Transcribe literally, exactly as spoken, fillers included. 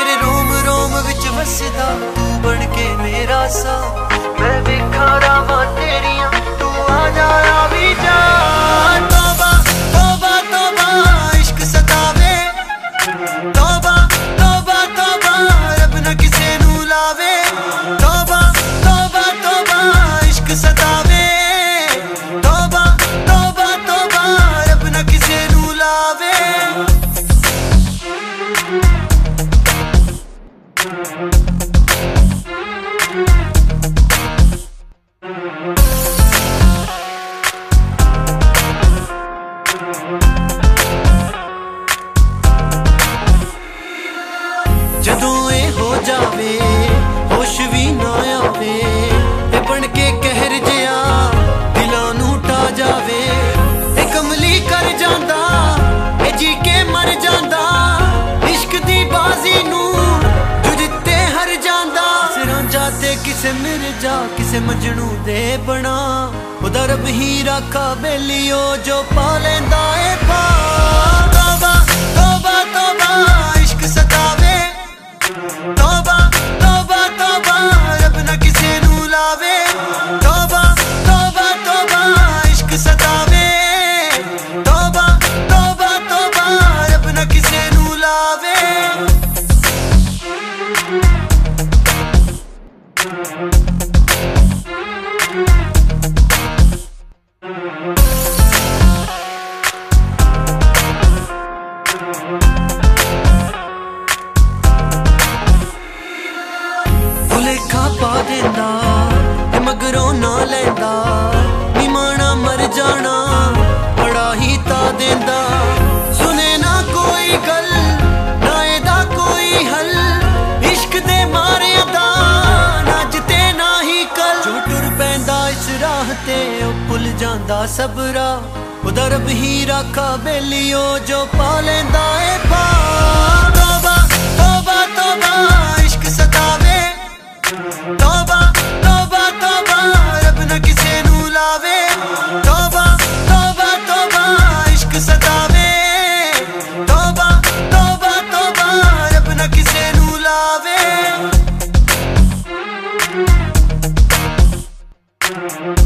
मेरे रोम रोम विच वसदा बन के मेरा सा। मैं वेखा रावां तेरियां तू आ जा आ भी जा। तौबा तौबा तौबा इश्क सतावे, तौबा तौबा तौबा रब न किसे नू लावे। तौबा तौबा तौबा इश्क सतावे, तौबा तौबा तौबा रब न किसे नू लावे। जदों ए हो जावे होश भी ना आवे, ए बन के कहर जिया दिलां नू टा जावे। ए कमली कर जांदा ए जी के मर जांदा, इश्क दी बाजी नू जो जित्ते हर जांदा। सिरों जाते किसे मिर्जा किसे मजनू दे बना, ओदा रब ही राखा बेलियो जो पा लेंदा ए पा। तौबा तौबा तौबा इश्क सतावे, तौबा तौबा तौबा रब न किसे नू लावे। तौबा तौबा तौबा इश्क सतावे, तौबा तौबा तौबा रब न किसे नू लावे। भुलेखा पा देंदा मगरों ना लेंदा, निमाना मर जाना बड़ा ही ता देंदा। सुने ना कोई गल ना एदा कोई हल, इश्क दे मारे दा ना जिते ना ही कल। जो टुर पैंदा इस राह ते ओ भुल जांदा सबरा, ओदा रब ही राखा बेलियो जो पा लेंदा ए पा। तौबा तौबा तौबा इश्क सतावे, तौबा तौबा तौबा रब न किसे नू लावे। तौबा तौबा तौबा इश्क सतावे, तौबा तौबा तौबा रब न किसे नू लावे।